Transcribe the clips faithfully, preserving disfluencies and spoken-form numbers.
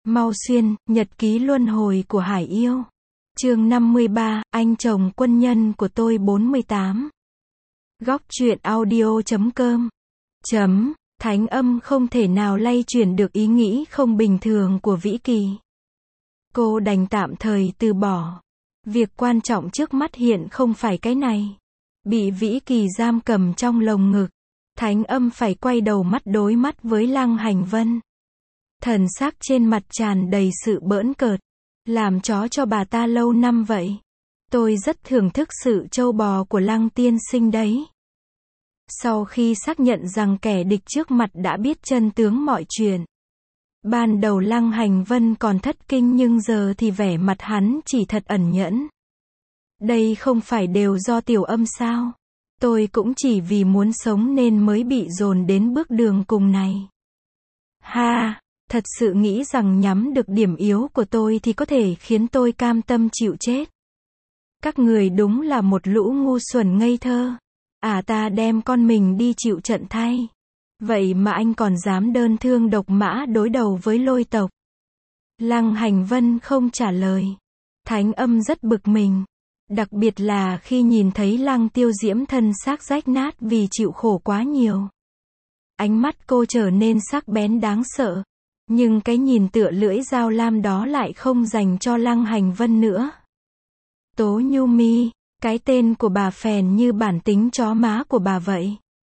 Mau Xuyên, nhật ký luân hồi của Hải Yêu. Chương năm mươi ba, anh chồng quân nhân của tôi bốn mươi tám. Góc truyện audio chấm com. Chấm, Thánh Âm không thể nào lay chuyển được ý nghĩ không bình thường của Vĩ Kỳ. Cô đành tạm thời từ bỏ. Việc quan trọng trước mắt hiện không phải cái này. Bị Vĩ Kỳ giam cầm trong lồng ngực, Thánh Âm phải quay đầu mắt đối mắt với Lăng Hành Vân. Thần sắc trên mặt tràn đầy sự bỡn cợt. Làm chó cho bà ta lâu năm vậy. Tôi rất thưởng thức sự trâu bò của Lăng tiên sinh đấy. Sau khi xác nhận rằng kẻ địch trước mặt đã biết chân tướng mọi chuyện. Ban đầu Lăng Hành Vân còn thất kinh nhưng giờ thì vẻ mặt hắn chỉ thật ẩn nhẫn. Đây không phải đều do Tiểu Âm sao? Tôi cũng chỉ vì muốn sống nên mới bị dồn đến bước đường cùng này. Ha! Thật sự nghĩ rằng nhắm được điểm yếu của tôi thì có thể khiến tôi cam tâm chịu chết. Các người đúng là một lũ ngu xuẩn ngây thơ. À, ta đem con mình đi chịu trận thay. Vậy mà anh còn dám đơn thương độc mã đối đầu với Lôi tộc. Lăng Hành Vân không trả lời. Thánh Âm rất bực mình. Đặc biệt là khi nhìn thấy Lăng Tiêu Diễm thân xác rách nát vì chịu khổ quá nhiều. Ánh mắt cô trở nên sắc bén đáng sợ. Nhưng cái nhìn tựa lưỡi dao lam đó lại không dành cho Lăng Hành Vân nữa. Tố Nhu Mi, cái tên của bà phèn như bản tính chó má của bà vậy.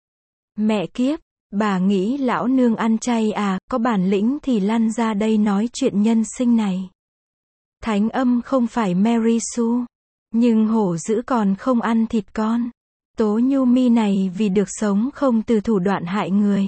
Mẹ kiếp, bà nghĩ lão nương ăn chay à, có bản lĩnh thì lăn ra đây nói chuyện nhân sinh này. Thánh Âm không phải Mary Sue, nhưng hổ dữ còn không ăn thịt con. Tố Nhu Mi này vì được sống không từ thủ đoạn hại người.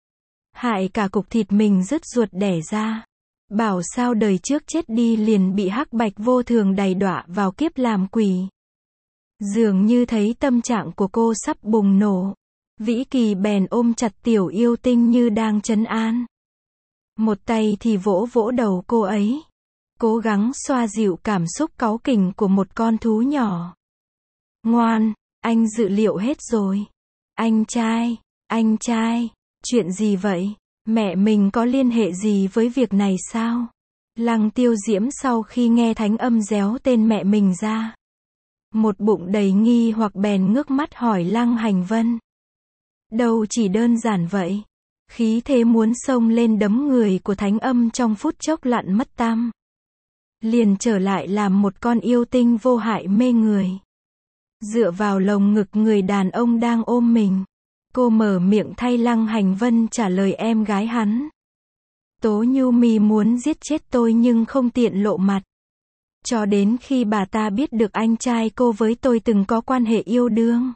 Hại cả cục thịt mình rứt ruột đẻ ra. Bảo sao đời trước chết đi liền bị hắc bạch vô thường đày đọa vào kiếp làm quỷ. Dường như thấy tâm trạng của cô sắp bùng nổ. Vĩ Kỳ bèn ôm chặt tiểu yêu tinh như đang trấn an. Một tay thì vỗ vỗ đầu cô ấy. Cố gắng xoa dịu cảm xúc cáu kỉnh của một con thú nhỏ. Ngoan, anh dự liệu hết rồi. Anh trai, anh trai. Chuyện gì vậy? Mẹ mình có liên hệ gì với việc này sao? Lăng Tiêu Diễm sau khi nghe Thánh Âm réo tên mẹ mình ra. Một bụng đầy nghi hoặc bèn ngước mắt hỏi Lăng Hành Vân. Đâu chỉ đơn giản vậy. Khí thế muốn xông lên đấm người của Thánh Âm trong phút chốc lặn mất tăm. Liền trở lại làm một con yêu tinh vô hại mê người. Dựa vào lồng ngực người đàn ông đang ôm mình. Cô mở miệng thay Lăng Hành Vân trả lời em gái hắn. Tố Nhu Mi muốn giết chết tôi nhưng không tiện lộ mặt. Cho đến khi bà ta biết được anh trai cô với tôi từng có quan hệ yêu đương.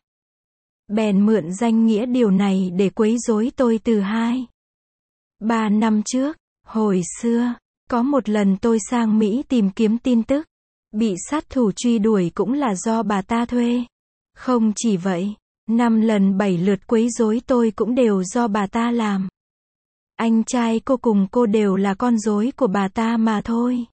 Bèn mượn danh nghĩa điều này để quấy rối tôi từ hai. Ba năm trước, hồi xưa, có một lần tôi sang Mỹ tìm kiếm tin tức. Bị sát thủ truy đuổi cũng là do bà ta thuê. Không chỉ vậy. Năm lần bảy lượt quấy rối tôi cũng đều do bà ta làm. Anh trai cô cùng cô đều là con rối của bà ta mà thôi.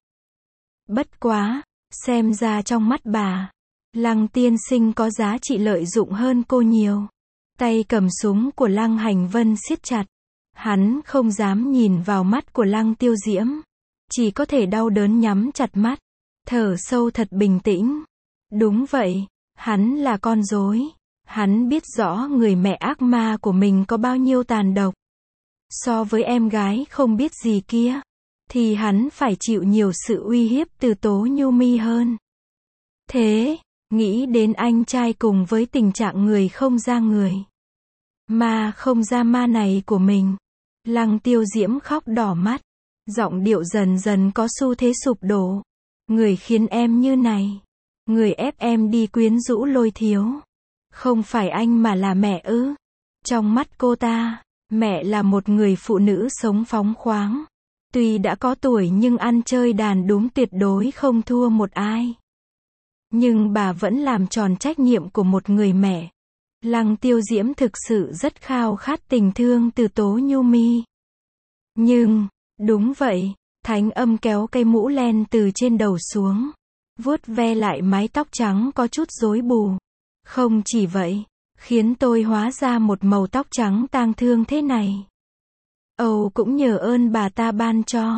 Bất quá, xem ra trong mắt bà, Lăng tiên sinh có giá trị lợi dụng hơn cô nhiều. Tay cầm súng của Lăng Hành Vân siết chặt. Hắn không dám nhìn vào mắt của Lăng Tiêu Diễm. Chỉ có thể đau đớn nhắm chặt mắt. Thở sâu thật bình tĩnh. Đúng vậy, hắn là con rối. Hắn biết rõ người mẹ ác ma của mình có bao nhiêu tàn độc. So với em gái không biết gì kia, thì hắn phải chịu nhiều sự uy hiếp từ Tố Nhu Mi hơn. Thế, nghĩ đến anh trai cùng với tình trạng người không ra người, ma không ra ma này của mình, Lăng Tiêu Diễm khóc đỏ mắt, giọng điệu dần dần có xu thế sụp đổ. Người khiến em như này, người ép em đi quyến rũ Lôi thiếu. Không phải anh mà là mẹ ư? Trong mắt cô ta, mẹ là một người phụ nữ sống phóng khoáng. Tuy đã có tuổi nhưng ăn chơi đàn đúng tuyệt đối không thua một ai. Nhưng bà vẫn làm tròn trách nhiệm của một người mẹ. Lăng Tiêu Diễm thực sự rất khao khát tình thương từ Tố Nhu Mi. Nhưng, đúng vậy, Thánh Âm kéo cây mũ len từ trên đầu xuống. Vuốt ve lại mái tóc trắng có chút rối bù. Không chỉ vậy, khiến tôi hóa ra một màu tóc trắng tang thương thế này. Âu cũng nhờ ơn bà ta ban cho.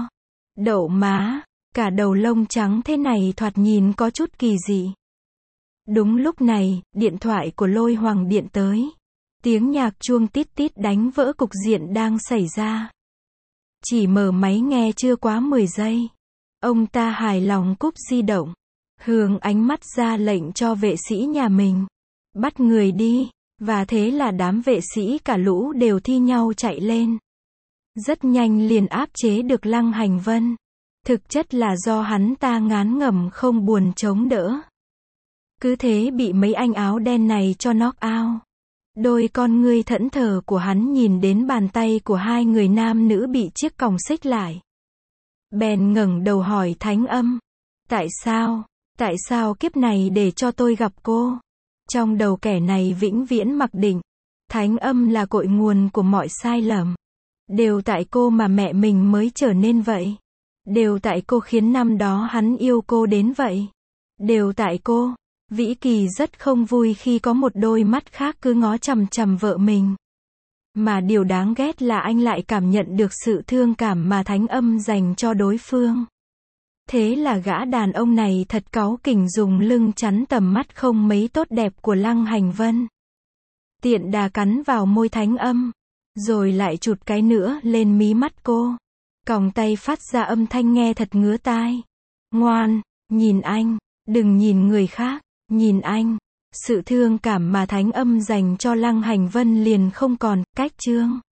Đậu má, cả đầu lông trắng thế này thoạt nhìn có chút kỳ dị. Đúng lúc này, điện thoại của Lôi Hoàng điện tới. Tiếng nhạc chuông tít tít đánh vỡ cục diện đang xảy ra. Chỉ mở máy nghe chưa quá mười giây. Ông ta hài lòng cúp di động. Hướng ánh mắt ra lệnh cho vệ sĩ nhà mình. Bắt người đi. Và thế là đám vệ sĩ cả lũ đều thi nhau chạy lên. Rất nhanh liền áp chế được Lăng Hành Vân. Thực chất là do hắn ta ngán ngẩm không buồn chống đỡ. Cứ thế bị mấy anh áo đen này cho knock out. Đôi con ngươi thẫn thờ của hắn nhìn đến bàn tay của hai người nam nữ bị chiếc còng xích lại. Bèn ngẩng đầu hỏi Thánh Âm. Tại sao? Tại sao kiếp này để cho tôi gặp cô? Trong đầu kẻ này vĩnh viễn mặc định. Thánh Âm là cội nguồn của mọi sai lầm. Đều tại cô mà mẹ mình mới trở nên vậy. Đều tại cô khiến năm đó hắn yêu cô đến vậy. Đều tại cô. Vĩ Kỳ rất không vui khi có một đôi mắt khác cứ ngó chằm chằm vợ mình. Mà điều đáng ghét là anh lại cảm nhận được sự thương cảm mà Thánh Âm dành cho đối phương. Thế là gã đàn ông này thật cáu kỉnh dùng lưng chắn tầm mắt không mấy tốt đẹp của Lăng Hành Vân. Tiện đà cắn vào môi Thánh Âm. Rồi lại chụt cái nữa lên mí mắt cô. Còng tay phát ra âm thanh nghe thật ngứa tai. Ngoan, nhìn anh, đừng nhìn người khác, nhìn anh. Sự thương cảm mà Thánh Âm dành cho Lăng Hành Vân liền không còn cách trương.